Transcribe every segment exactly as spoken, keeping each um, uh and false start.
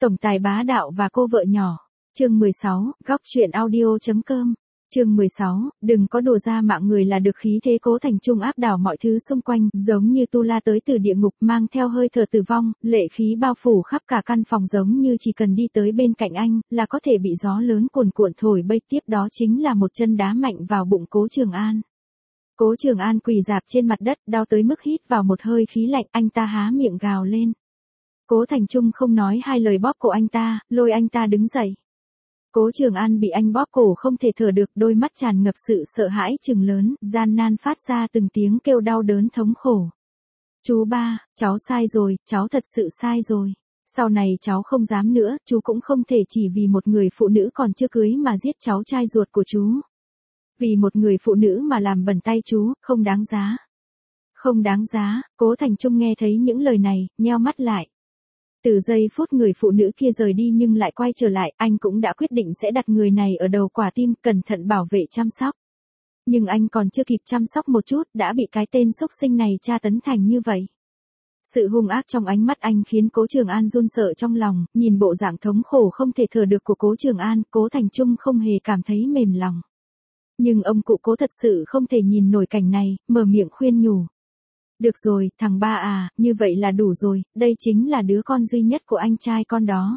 Tổng tài bá đạo và cô vợ nhỏ. Chương mười sáu, góc truyện audio.com. Chương mười sáu, đừng có đùa ra mạng người là được khí thế Cố Thành Trung áp đảo mọi thứ xung quanh, giống như tu la tới từ địa ngục mang theo hơi thở tử vong, lệ khí bao phủ khắp cả căn phòng giống như chỉ cần đi tới bên cạnh anh, là có thể bị gió lớn cuồn cuộn thổi bay, tiếp đó chính là một chân đá mạnh vào bụng Cố Trường An. Cố Trường An quỳ rạp trên mặt đất, đau tới mức hít vào một hơi khí lạnh, anh ta há miệng gào lên. Cố Thành Trung không nói hai lời bóp cổ anh ta, lôi anh ta đứng dậy. Cố Trường An bị anh bóp cổ không thể thở được, đôi mắt tràn ngập sự sợ hãi trừng lớn, gian nan phát ra từng tiếng kêu đau đớn thống khổ. Chú ba, cháu sai rồi, cháu thật sự sai rồi. Sau này cháu không dám nữa, chú cũng không thể chỉ vì một người phụ nữ còn chưa cưới mà giết cháu trai ruột của chú. Vì một người phụ nữ mà làm bẩn tay chú, không đáng giá. Không đáng giá, Cố Thành Trung nghe thấy những lời này, nheo mắt lại. Từ giây phút người phụ nữ kia rời đi nhưng lại quay trở lại, anh cũng đã quyết định sẽ đặt người này ở đầu quả tim, cẩn thận bảo vệ chăm sóc. Nhưng anh còn chưa kịp chăm sóc một chút, đã bị cái tên xúc sinh này tra tấn thành như vậy. Sự hung ác trong ánh mắt anh khiến Cố Trường An run sợ trong lòng, nhìn bộ dạng thống khổ không thể thở được của Cố Trường An, Cố Thành Trung không hề cảm thấy mềm lòng. Nhưng ông cụ Cố thật sự không thể nhìn nổi cảnh này, mở miệng khuyên nhủ. Được rồi, thằng ba à, như vậy là đủ rồi, đây chính là đứa con duy nhất của anh trai con đó.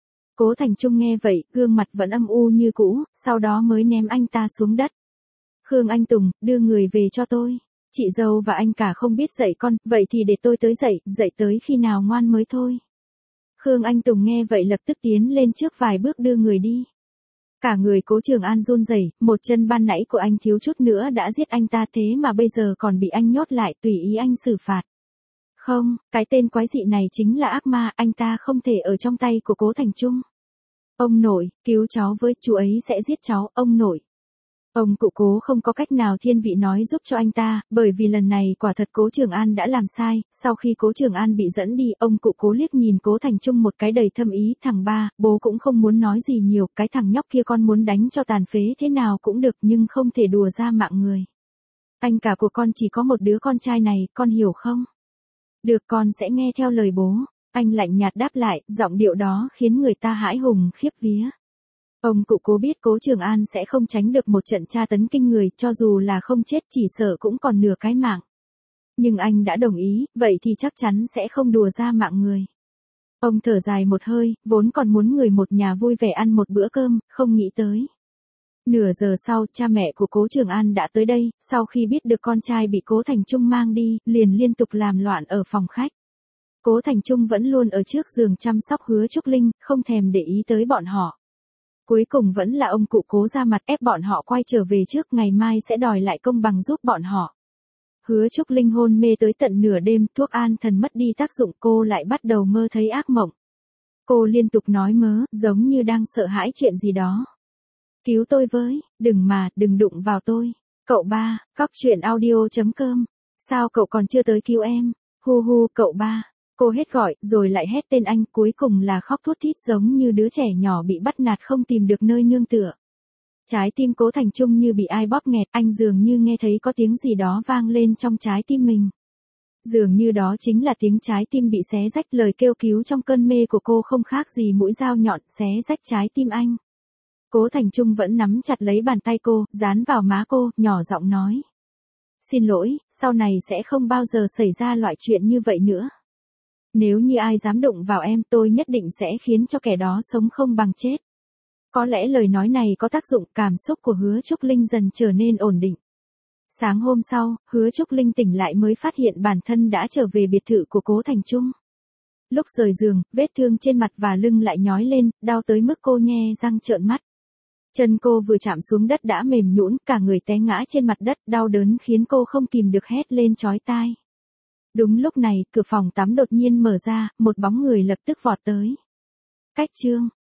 Cố Thành Trung nghe vậy, gương mặt vẫn âm u như cũ, sau đó mới ném anh ta xuống đất. Khương Anh Tùng, đưa người về cho tôi. Chị dâu và anh cả không biết dạy con, vậy thì để tôi tới dạy, dạy tới khi nào ngoan mới thôi. Khương Anh Tùng nghe vậy lập tức tiến lên trước vài bước đưa người đi. Cả người Cố Trường An run rẩy, một chân ban nãy của anh thiếu chút nữa đã giết anh ta, thế mà bây giờ còn bị anh nhốt lại, tùy ý anh xử phạt. Không, cái tên quái dị này chính là ác ma, anh ta không thể ở trong tay của Cố Thành Trung. Ông nội, cứu cháu với, chú ấy sẽ giết cháu, ông nội. Ông cụ Cố không có cách nào thiên vị nói giúp cho anh ta, bởi vì lần này quả thật Cố Trường An đã làm sai, sau khi Cố Trường An bị dẫn đi, ông cụ Cố liếc nhìn Cố Thành Trung một cái đầy thâm ý, thằng ba, bố cũng không muốn nói gì nhiều, cái thằng nhóc kia con muốn đánh cho tàn phế thế nào cũng được nhưng không thể đùa ra mạng người. Anh cả của con chỉ có một đứa con trai này, con hiểu không? Được, con sẽ nghe theo lời bố, anh lạnh nhạt đáp lại, giọng điệu đó khiến người ta hãi hùng khiếp vía. Ông cụ Cố biết Cố Trường An sẽ không tránh được một trận tra tấn kinh người, cho dù là không chết chỉ sợ cũng còn nửa cái mạng. Nhưng anh đã đồng ý, vậy thì chắc chắn sẽ không đùa ra mạng người. Ông thở dài một hơi, vốn còn muốn người một nhà vui vẻ ăn một bữa cơm, không nghĩ tới. Nửa giờ sau, cha mẹ của Cố Trường An đã tới đây, sau khi biết được con trai bị Cố Thành Trung mang đi, liền liên tục làm loạn ở phòng khách. Cố Thành Trung vẫn luôn ở trước giường chăm sóc Hứa Trúc Linh, không thèm để ý tới bọn họ. Cuối cùng vẫn là ông cụ Cố ra mặt ép bọn họ quay trở về trước, ngày mai sẽ đòi lại công bằng giúp bọn họ. Hứa Trúc Linh hôn mê tới tận nửa đêm, thuốc an thần mất đi tác dụng, cô lại bắt đầu mơ thấy ác mộng. Cô liên tục nói mớ, giống như đang sợ hãi chuyện gì đó. Cứu tôi với, đừng mà, đừng đụng vào tôi. Cậu ba, góc truyện audio.com. Sao cậu còn chưa tới cứu em? Hu hu, cậu ba. Cô hết gọi, rồi lại hét tên anh, cuối cùng là khóc thút thít giống như đứa trẻ nhỏ bị bắt nạt không tìm được nơi nương tựa. Trái tim Cố Thành Trung như bị ai bóp nghẹt, anh dường như nghe thấy có tiếng gì đó vang lên trong trái tim mình. Dường như đó chính là tiếng trái tim bị xé rách, lời kêu cứu trong cơn mê của cô không khác gì mũi dao nhọn xé rách trái tim anh. Cố Thành Trung vẫn nắm chặt lấy bàn tay cô, dán vào má cô, nhỏ giọng nói. Xin lỗi, sau này sẽ không bao giờ xảy ra loại chuyện như vậy nữa. Nếu như ai dám đụng vào em, tôi nhất định sẽ khiến cho kẻ đó sống không bằng chết. Có lẽ lời nói này có tác dụng, cảm xúc của Hứa Trúc Linh dần trở nên ổn định. Sáng hôm sau, Hứa Trúc Linh tỉnh lại mới phát hiện bản thân đã trở về biệt thự của Cố Thành Trung. Lúc rời giường, vết thương trên mặt và lưng lại nhói lên, đau tới mức cô nhe răng trợn mắt. Chân cô vừa chạm xuống đất đã mềm nhũn, cả người té ngã trên mặt đất, đau đớn khiến cô không kìm được hét lên chói tai. Đúng lúc này, cửa phòng tắm đột nhiên mở ra, một bóng người lập tức vọt tới. Cách chương,